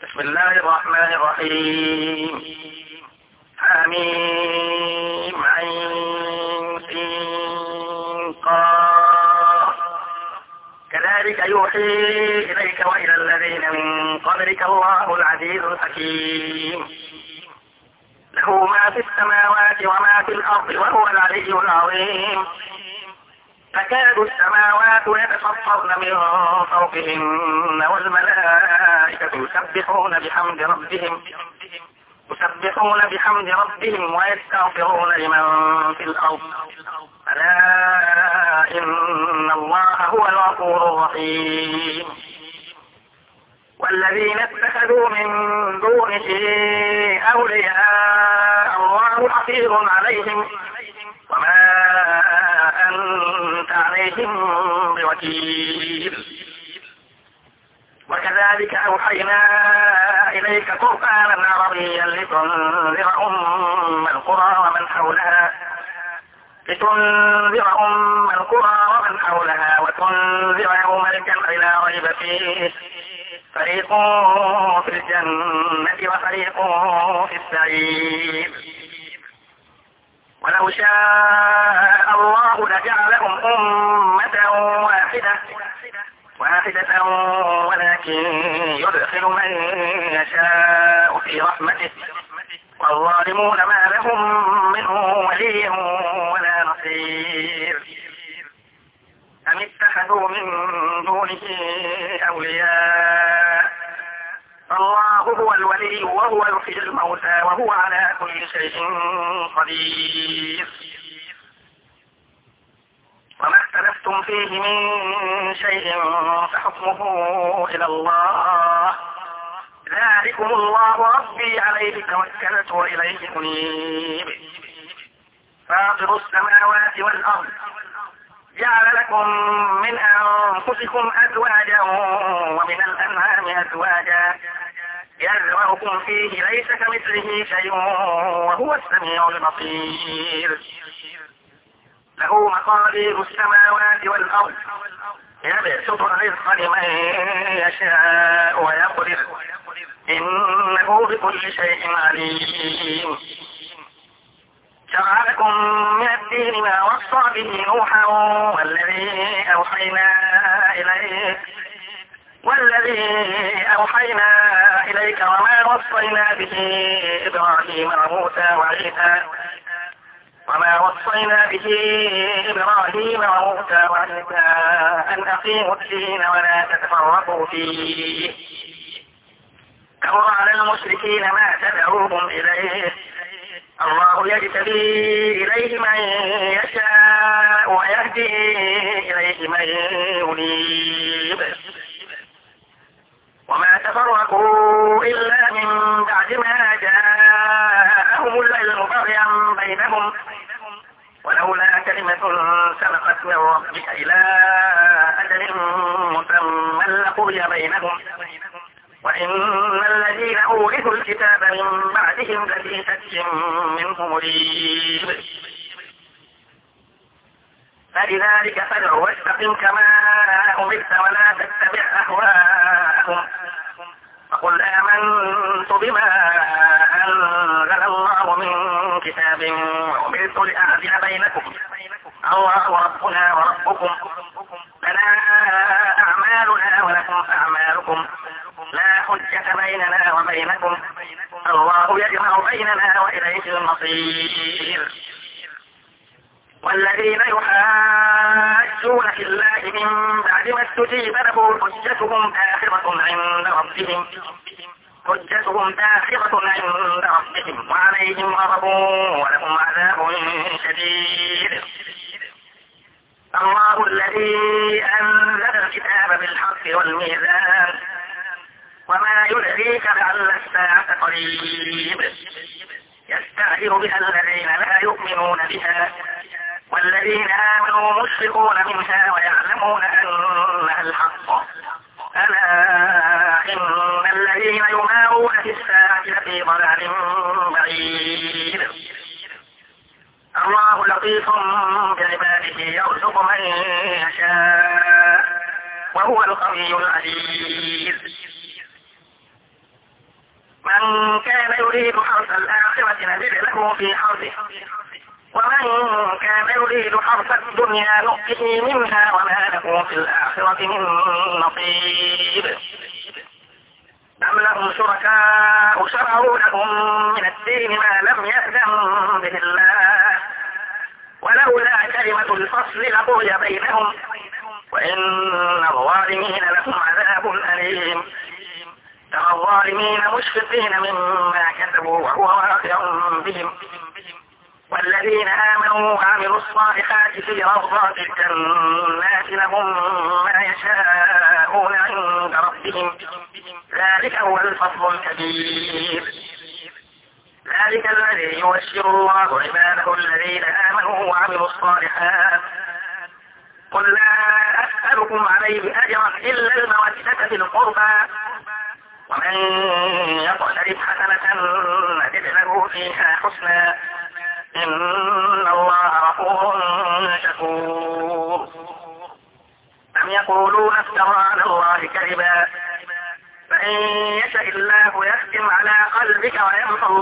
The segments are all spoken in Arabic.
بسم الله الرحمن الرحيم. حميم عين سين قاف. كذلك يوحي إليك وإلى الذين من قبلك الله العزيز الحكيم. له ما في السماوات وما في الأرض وهو العلي العظيم. تكاد السماوات يتفطرن من فوقهن والملائكة يسبحون بحمد ربهم ويستغفرون لمن في الأرض ألا إن الله هو الغفور الرحيم. والذين اتخذوا من دونه أولياء الله حفيظ عليهم وما أنت عليهم بوكيل. وكذلك أوحينا إليك قرآنا عربيا لتنذر أم القرى ومن حولها وتنذر يوم الجمع لا ريب فيه فريق في الجنة وفريق في السعير. ولو شاء الله لجعلهم أمة واحدة ولكن يدخل من يشاء في رحمته والظالمون ما لهم منه ولي ولا نصير. أم اتخذوا من دونه أولياء الله هو الولي وهو يحيي الموتى وهو على كل شيء قدير. وما اختلفتم فيه من شيء فحكمه إلى الله ذلكم الله ربي عليه توكلت وإليه أنيب. فاطر السماوات والأرض جعل لكم من أنفسكم أزواجا ومن الأنعام أزواجا يذرأكم فيه ليس كمثله شيء وهو السميع البصير. له مقادير السماوات والأرض يبسط الرزق لمن يشاء ويقدر إنه بكل شيء عليم. شرع لكم من الدين ما وصى به نوحا والذي أوحينا إليك وما وصينا به إبراهيم وموسى وعيسى أن أقيموا الدين ولا تتفرقوا فيه كبر على المشركين ما تدعوهم إليه الله يجتبي إليه من يشاء ويهدي إليه من ينيب. وما تفرقوا إلا من بعد ما جاءهم العلم بغيا بينهم ولولا كلمة سبقت من ربك إلى أجل مسمى لقضي بينهم وإن الذين أورثوا الكتاب من بعدهم لفي شك منه مريب. فلذلك فادع واستقم كما أمرت ولا تتبع أهواءهم فقل آمنت بما أنزل الله من كتاب وأمرت لأعدل بينكم الله ربنا وربكم لنا أعمالنا ولكم أعمالكم لا حجة بيننا وبينكم الله يجمع بيننا وإليه المصير. والذين يحاجون في الله من بعد ما استجيب له حجتهم داحضة عند ربهم وعليهم غضب ولهم عذاب شديد. الله الذي أنزل الكتاب بالحق والميزان وما يدريك لعل الساعة قريب. يستعجل بها الذين لا يؤمنون بها والذين آمنوا مشفقون منها ويعلمون أنها الحق ألا إن الذين يمارون في الساعة لفي ضلال بعيد. الله لطيف بعباده يرزق من يشاء وهو القوي العزيز. من كان يريد حرث الآخرة نزد له في حرثه ومن كان يريد حرث الدنيا نؤته منها وما له في الآخرة من نصيب أم لهم شركاء شرعوا لهم من الدين ما لم يأذن به الله ولولا كلمة الفصل لقضي بينهم وإن الظالمين لهم عذاب أليم ترى الظالمين مشفقين مما كسبوا وهو واقع بهم والذين آمنوا وعملوا الصالحات في روضات الجنات لهم ما يشاءون عند ربهم ذلك هو الفضل الكبير ذلك الذي يبشر الله عباده الذين آمنوا وعملوا الصالحات قل لا أسألكم عليه أجرا إلا المودة في القربى ومن يقترف حسنة نزد له فيها حسنا إن الله غفور شكور أم يقولون افترى على الله كذبا فإن يشاء الله يختم على قلبك ويمحو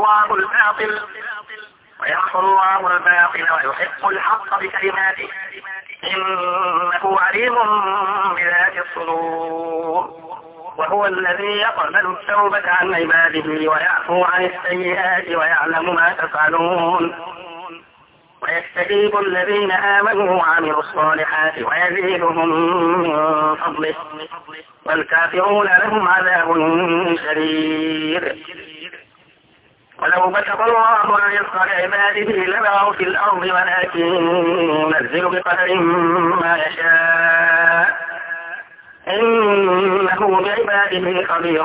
الله الباطل ويحق الحق بكلماته إنه عليم بذات الصدور وهو الذي يقبل التوبة عن عباده ويعفو عن السيئات ويعلم ما تفعلون ويستجيب الذين آمنوا وعملوا الصالحات ويزيدهم من فضله والكافرون لهم عذاب شديد ولو بسط الله الرزق لعباده لبغوا في الأرض ولكن ينزل بقدر ما يشاء إنه بعباده خبير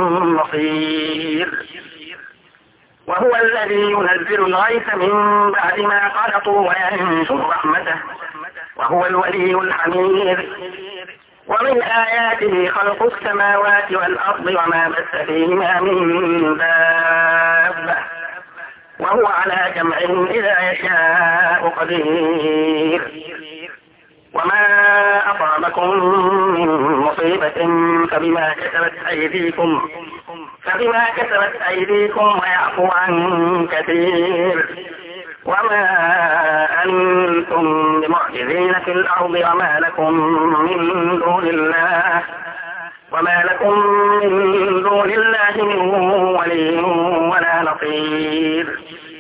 بصير وهو الذي ينزل الغيث من بعد ما قنطوا وينشر رحمته وهو الولي الحميد ومن آياته خلق السماوات والأرض وما بث فيهما من دابة وهو على جمعهم إذا يشاء قدير وما أصابكم من مصيبة فبما كسبت أيديكم ويعفو عن كثير وما أنتم بمعجزين في الأرض وما لكم من دون الله من ولي ولا نصير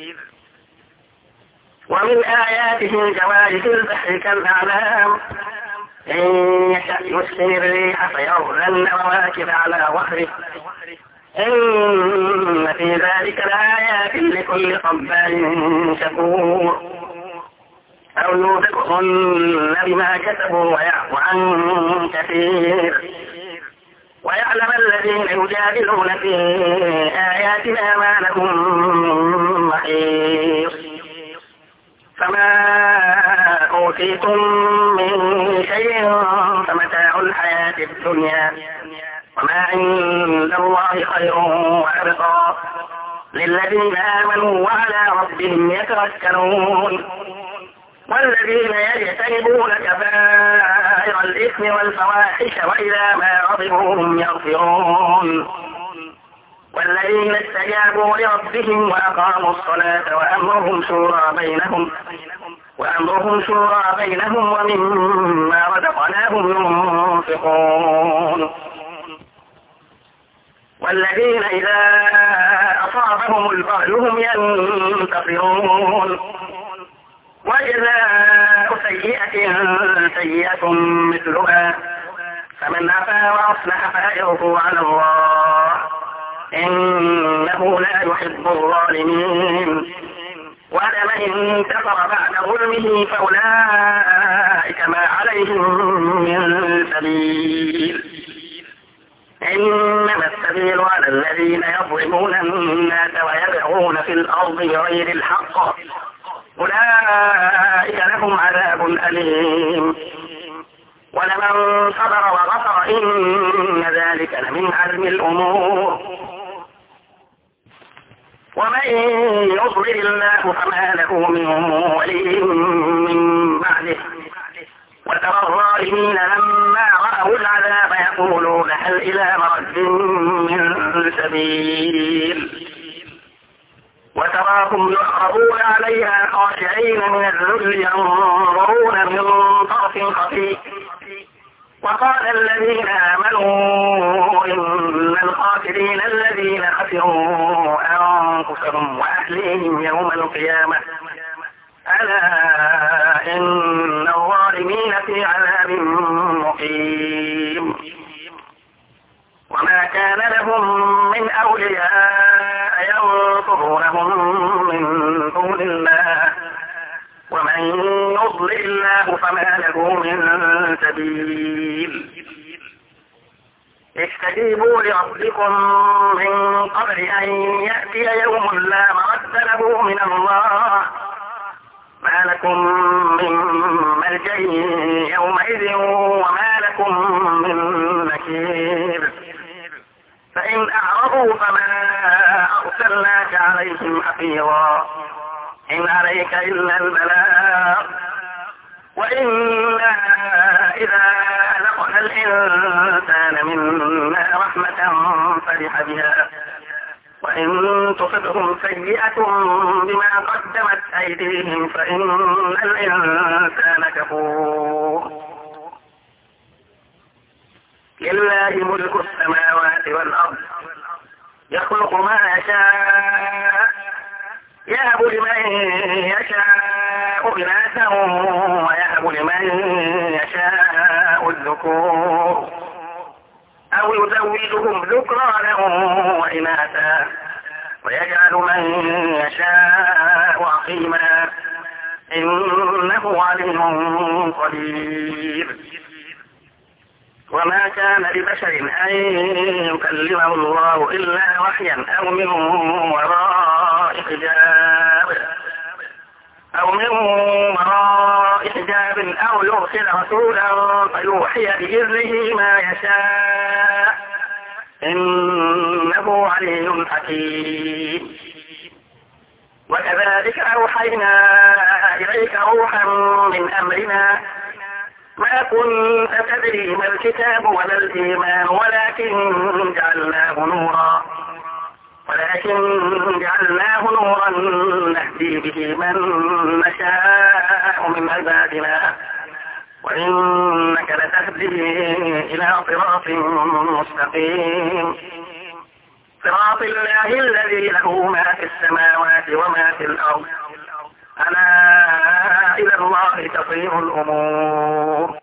ومن آياته جوار في البحر كالأعلام إن يشأ يسكن الريح فيظللن رواكب على ظهره إن في ذلك لآيات لكل صبار شكور أو يوبقهن بما كسبوا ويعفو عن كثير ويعلم الذين يجادلون في آياتنا ما لهم من محيص فما أوتيتم من شيء فمتاع الحياة الدنيا وما عند الله خير وأبقى للذين آمنوا وعلى ربهم يتوكلون والذين يجتنبون كبائر الإثم والفواحش وإذا ما غضبوا هم يغفرون والذين استجابوا لربهم وأقاموا الصلاة وأمرهم شورى بينهم ومما رزقناهم ينفقون والذين إذا أصابهم البغي هم ينتصرون وجزاء سيئة مثلها فمن عفا وأصلح فأجره على الله إنه لا يحب الظالمين ولمن انتصر بعد ظلمه فأولئك ما عليهم من سبيل إنما السبيل على الذين يظلمون الناس ويبغون في الأرض بغير الحق أولئك لهم عذاب أليم ولمن صبر وغفر إن ذلك لمن عزم الأمور ومن يضلل الله فما له من ولي من بعده وترى الظالمين لما رأوا العذاب يقولون هل إلى مرد من سبيل وتراهم يعرضون عليها خاشعين من الذل ينظرون من طرف خفي وقال الذين آمنوا إن الخاسرين الذين خسروا أنفسهم وأهليهم يوم القيامة ألا إن الظالمين في عذاب مقيم وما كان لهم من أولياء ينصرونهم من دون الله ومن يضلل الله فما له من سبيل استجيبوا لربكم من قبل أن يأتي يوم لا مرد له من الله ما لكم من ملجأ يومئذ وما لكم من نكير فإن أعرضوا فما أرسلناك عليهم حفيظا إن عليك إلا البلاغ وإنا إذا أذقنا الإنسان منا رحمة فرح بها وإن تصبهم سيئة بما قدمت أيديهم فإن الإنسان كفور لله ملك السماوات والأرض يخلق ما يشاء يهب لمن يشاء إناثا ويهب لمن يشاء الذكور أو يزوجهم ذكرانا وإناثا ويجعل من يشاء عقيما إنه عليم قدير وما كان لبشر أن يكلمه الله إلا وحيا أو من وراء حجاب أو يرسل رسولا فيوحي بإذنه ما يشاء إنه علي حكيم وكذلك أوحينا إليك روحا من أمرنا ما كنت تدري ما الكتاب ولا الإيمان ولكن جعلناه نورا نهدي به من نشاء من عبادنا وإنك لتهدي إلى صراط مستقيم صراط الله الذي له ما في السماوات وما في الأرض ألا إلى الله تصير الأمور